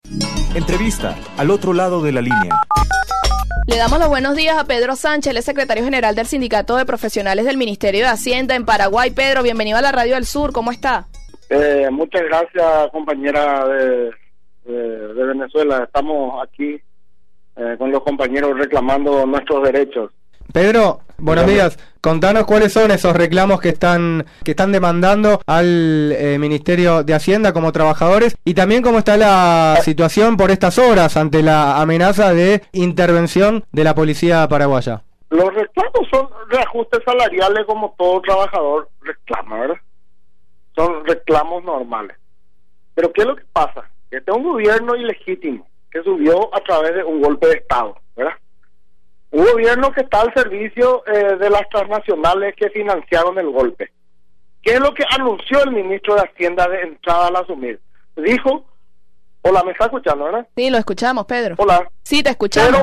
Entrevista al otro lado de la línea. Le damos los buenos días a Pedro Sánchez, el secretario general del Sindicato de Profesionales del Ministerio de Hacienda en Paraguay. Pedro, bienvenido a la Radio del Sur, ¿cómo está? Muchas gracias, compañera de Venezuela. Estamos aquí con los compañeros reclamando nuestros derechos. Pedro, buenos días. Contanos cuáles son esos reclamos que están demandando al Ministerio de Hacienda como trabajadores, y también cómo está la situación por estas horas ante la amenaza de intervención de la policía paraguaya. Los reclamos son reajustes salariales como todo trabajador reclama, ¿verdad? Son reclamos normales. Pero ¿qué es lo que pasa? Que este es un gobierno ilegítimo que subió a través de un golpe de Estado, ¿verdad? Un gobierno que está al servicio de las transnacionales que financiaron el golpe. ¿Qué es lo que anunció el ministro de Hacienda de entrada al asumir? Dijo, hola, ¿me está escuchando, verdad? Sí, lo escuchamos, Pedro. Hola. Sí, te escuchamos.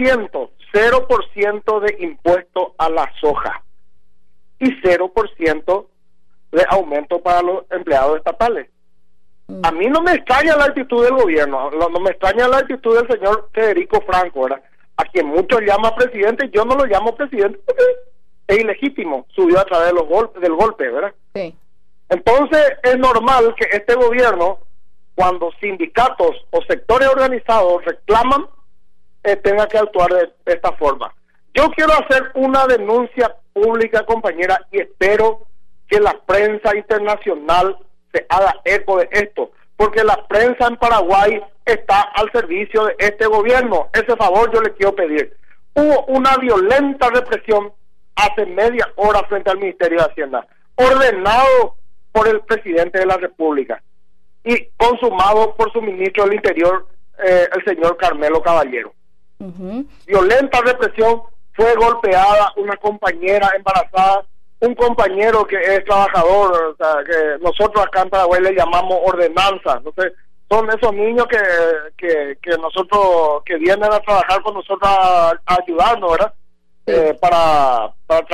0% de impuesto a la soja y 0% de aumento para los empleados estatales. A mí no me extraña la actitud del gobierno, no me extraña la actitud del señor Federico Franco, ¿verdad? A quien muchos llaman presidente. Yo no lo llamo presidente porque es ilegítimo, subió a través de del golpe, ¿verdad? Sí. Entonces es normal que este gobierno, cuando sindicatos o sectores organizados reclaman, tenga que actuar de esta forma. Yo quiero hacer una denuncia pública, compañera, y espero que la prensa internacional se haga eco de esto, porque la prensa en Paraguay está al servicio de este gobierno. Ese favor yo le quiero pedir. Hubo una violenta represión hace media hora frente al Ministerio de Hacienda, ordenado por el presidente de la República y consumado por su ministro del Interior, el señor Carmelo Caballero. Violenta represión, fue golpeada una compañera embarazada, un compañero que es trabajador, o sea, que nosotros acá en Paraguay le llamamos ordenanza. Entonces son esos niños que nosotros, que vienen a trabajar con nosotros a ayudarnos, ¿verdad? Para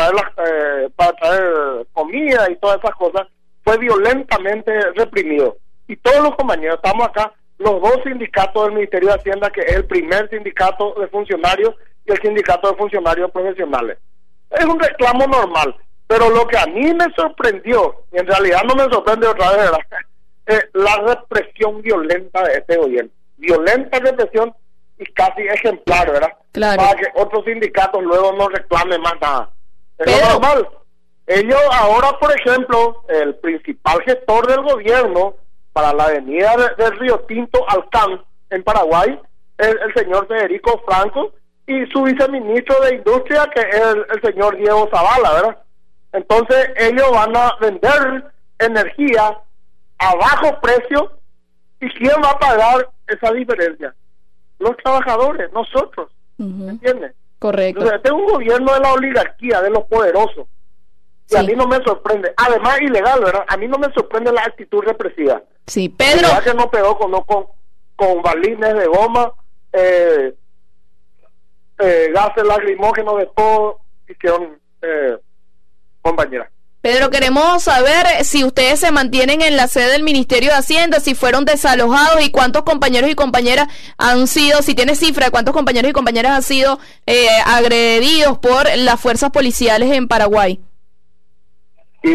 traer comida y todas esas cosas. Fue violentamente reprimido. Y todos los compañeros estamos acá, los dos sindicatos del Ministerio de Hacienda, que es el primer sindicato de funcionarios y el sindicato de funcionarios profesionales. Es un reclamo normal. Pero lo que a mí me sorprendió, y en realidad no me sorprende otra vez, ¿verdad? La represión violenta de este gobierno. Violenta represión y casi ejemplar, ¿verdad? Claro. Para que otros sindicatos luego no reclamen más nada. Es Pero... normal. Ellos ahora, por ejemplo, el principal gestor del gobierno para la avenida del Río Tinto Alcán en Paraguay es el señor Federico Franco, y su viceministro de Industria, que es el señor Diego Zavala, ¿verdad? Entonces ellos van a vender energía a bajo precio, y ¿quién va a pagar esa diferencia? Los trabajadores, nosotros. ¿Entiendes? Correcto. Entonces, este es un gobierno de la oligarquía, de los poderosos. Y a mí no me sorprende, además ilegal, ¿verdad? A mí no me sorprende la actitud represiva. Sí, Pedro. La que no pegó con balines de goma, gases lacrimógenos de todo, hicieron, compañera. Pedro, queremos saber si ustedes se mantienen en la sede del Ministerio de Hacienda, si fueron desalojados y cuántos compañeros y compañeras han sido, si tiene cifra de cuántos compañeros y compañeras han sido agredidos por las fuerzas policiales en Paraguay. Y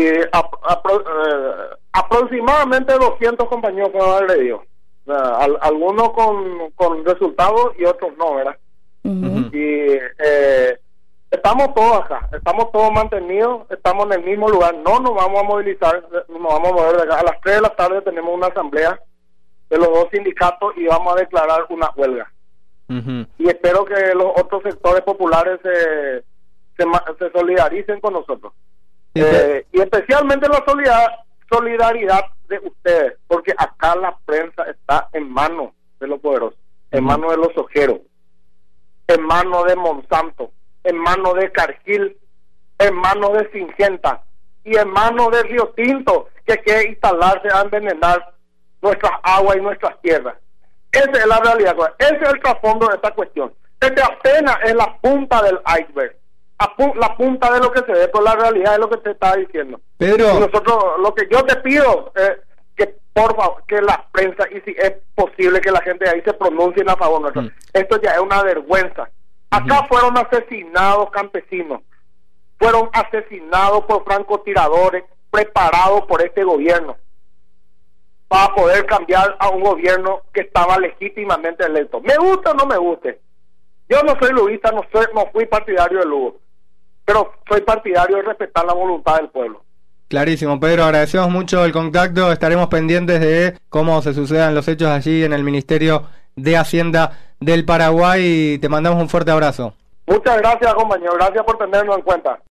aproximadamente 200 compañeros fueron agredidos, algunos con resultados y otros no, ¿verdad? Y estamos todos acá, estamos todos mantenidos, estamos en el mismo lugar, no nos vamos a movilizar, nos vamos a mover de acá. A las 3 de la tarde tenemos una asamblea de los dos sindicatos y vamos a declarar una huelga. Y espero que los otros sectores populares se solidaricen con nosotros. Y especialmente la solidaridad de ustedes, porque acá la prensa está en manos de los poderosos, en manos de los ojeros, en manos de Monsanto, en manos de Cargill, en manos de Singenta y en manos de Río Tinto, que quiere instalarse a envenenar nuestras aguas y nuestras tierras. Esa es la realidad, ese es el trasfondo de esta cuestión. Este apenas es la punta del iceberg, la punta de lo que se ve, pero la realidad es lo que te estaba diciendo. Pedro, y nosotros, lo que yo te pido, que por favor, que la prensa, y si es posible que la gente de ahí se pronuncien a favor nuestro. Esto ya es una vergüenza. Acá fueron asesinados campesinos, fueron asesinados por francotiradores preparados por este gobierno para poder cambiar a un gobierno que estaba legítimamente electo. Me gusta o no me guste. Yo no soy luguista, no fui partidario de Lugo, pero soy partidario de respetar la voluntad del pueblo. Clarísimo, Pedro, agradecemos mucho el contacto, estaremos pendientes de cómo se sucedan los hechos allí en el Ministerio de Hacienda del Paraguay y te mandamos un fuerte abrazo. Muchas gracias, compañero, gracias por tenernos en cuenta.